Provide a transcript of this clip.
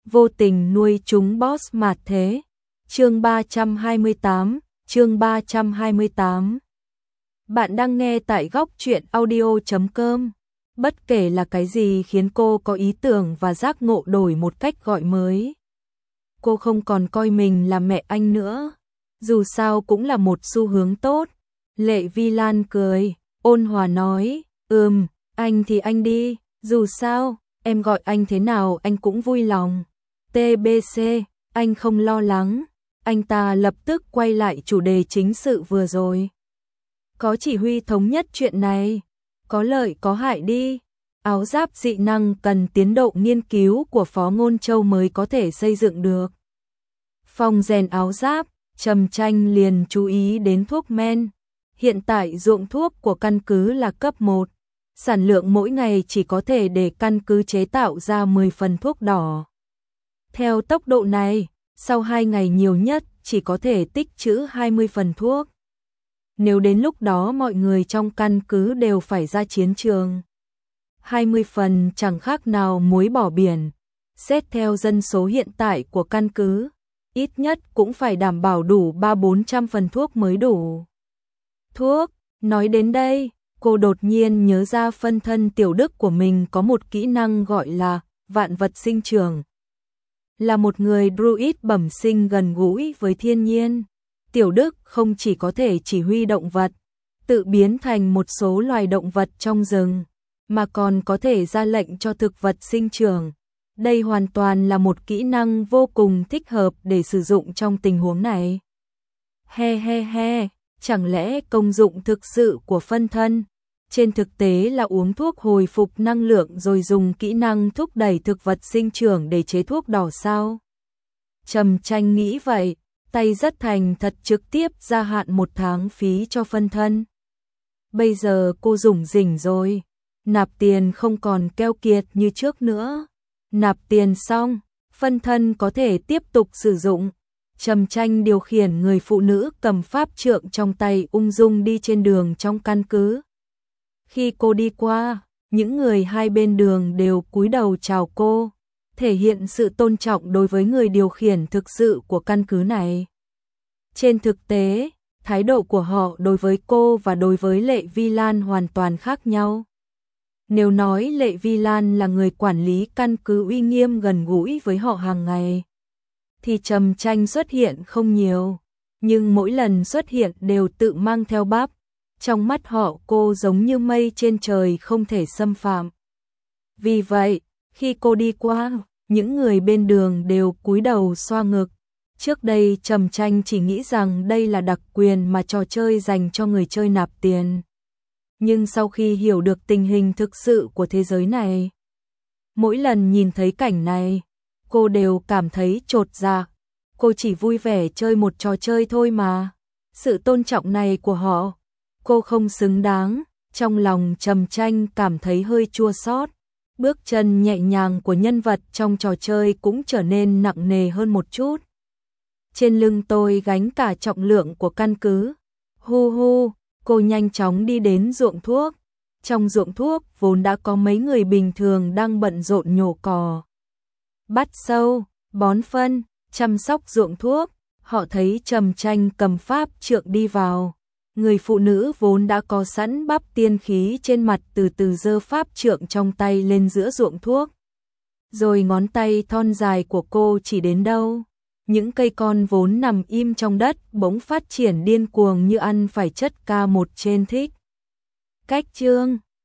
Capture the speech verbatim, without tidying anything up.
vô tình nuôi chúng boss mà thế. Chương ba trăm hai mươi tám, chương ba trăm hai mươi tám. Bạn đang nghe tại góc truyện audio chấm com. Bất kể là cái gì khiến cô có ý tưởng và giác ngộ đổi một cách gọi mới. Cô không còn coi mình là mẹ anh nữa. Dù sao cũng là một xu hướng tốt. Lệ Vi Lan cười, ôn hòa nói, ừm, anh thì anh đi, dù sao, em gọi anh thế nào anh cũng vui lòng. tê bê xê, anh không lo lắng. Anh ta lập tức quay lại chủ đề chính sự vừa rồi. Có chỉ huy thống nhất chuyện này, có lợi có hại đi. Áo giáp dị năng cần tiến độ nghiên cứu của Phó Ngôn Châu mới có thể xây dựng được. Phòng rèn áo giáp, Trầm Tranh liền chú ý đến thuốc men. Hiện tại ruộng thuốc của căn cứ là cấp một, sản lượng mỗi ngày chỉ có thể để căn cứ chế tạo ra mười phần thuốc đỏ. Theo tốc độ này, sau hai ngày nhiều nhất chỉ có thể tích trữ hai mươi phần thuốc. Nếu đến lúc đó mọi người trong căn cứ đều phải ra chiến trường, hai mươi phần chẳng khác nào muối bỏ biển. Xét theo dân số hiện tại của căn cứ, ít nhất cũng phải đảm bảo đủ ba bốn trăm phần thuốc mới đủ. Thuốc, nói đến đây, cô đột nhiên nhớ ra phân thân Tiểu Đức của mình có một kỹ năng gọi là vạn vật sinh trưởng. Là một người druid bẩm sinh gần gũi với thiên nhiên, Tiểu Đức không chỉ có thể chỉ huy động vật, tự biến thành một số loài động vật trong rừng, mà còn có thể ra lệnh cho thực vật sinh trưởng. Đây hoàn toàn là một kỹ năng vô cùng thích hợp để sử dụng trong tình huống này. He he he, chẳng lẽ công dụng thực sự của phân thân trên thực tế là uống thuốc hồi phục năng lượng rồi dùng kỹ năng thúc đẩy thực vật sinh trưởng để chế thuốc đỏ sao? Trầm Tranh nghĩ vậy, tay rất thành thật trực tiếp gia hạn một tháng phí cho phân thân. Bây giờ cô rủng rỉnh rồi, nạp tiền không còn keo kiệt như trước nữa. Nạp tiền xong, phân thân có thể tiếp tục sử dụng. Trầm Tranh điều khiển người phụ nữ cầm pháp trượng trong tay ung dung đi trên đường trong căn cứ. Khi cô đi qua, những người hai bên đường đều cúi đầu chào cô, thể hiện sự tôn trọng đối với người điều khiển thực sự của căn cứ này. Trên thực tế, thái độ của họ đối với cô và đối với Lệ Vi Lan hoàn toàn khác nhau. Nếu nói Lệ Vi Lan là người quản lý căn cứ uy nghiêm gần gũi với họ hàng ngày, thì Trầm Tranh xuất hiện không nhiều, nhưng mỗi lần xuất hiện đều tự mang theo bắp. Trong mắt họ cô giống như mây trên trời không thể xâm phạm. Vì vậy, khi cô đi qua, những người bên đường đều cúi đầu xoa ngực. Trước đây Trầm Tranh chỉ nghĩ rằng đây là đặc quyền mà trò chơi dành cho người chơi nạp tiền. Nhưng sau khi hiểu được tình hình thực sự của thế giới này, mỗi lần nhìn thấy cảnh này, cô đều cảm thấy chột dạ. Cô chỉ vui vẻ chơi một trò chơi thôi mà. Sự tôn trọng này của họ, cô không xứng đáng. Trong lòng Trầm Tranh cảm thấy hơi chua xót. Bước chân nhẹ nhàng của nhân vật trong trò chơi cũng trở nên nặng nề hơn một chút. Trên lưng tôi gánh cả trọng lượng của căn cứ. Hu hu, cô nhanh chóng đi đến ruộng thuốc. Trong ruộng thuốc vốn đã có mấy người bình thường đang bận rộn nhổ cỏ, bắt sâu, bón phân, chăm sóc ruộng thuốc. Họ thấy Trầm Tranh cầm pháp trượng đi vào. Người phụ nữ vốn đã có sẵn bắp tiên khí trên mặt từ từ giơ pháp trượng trong tay lên giữa ruộng thuốc. Rồi ngón tay thon dài của cô chỉ đến đâu, những cây con vốn nằm im trong đất bỗng phát triển điên cuồng như ăn phải chất ca một trên thích. Cách chương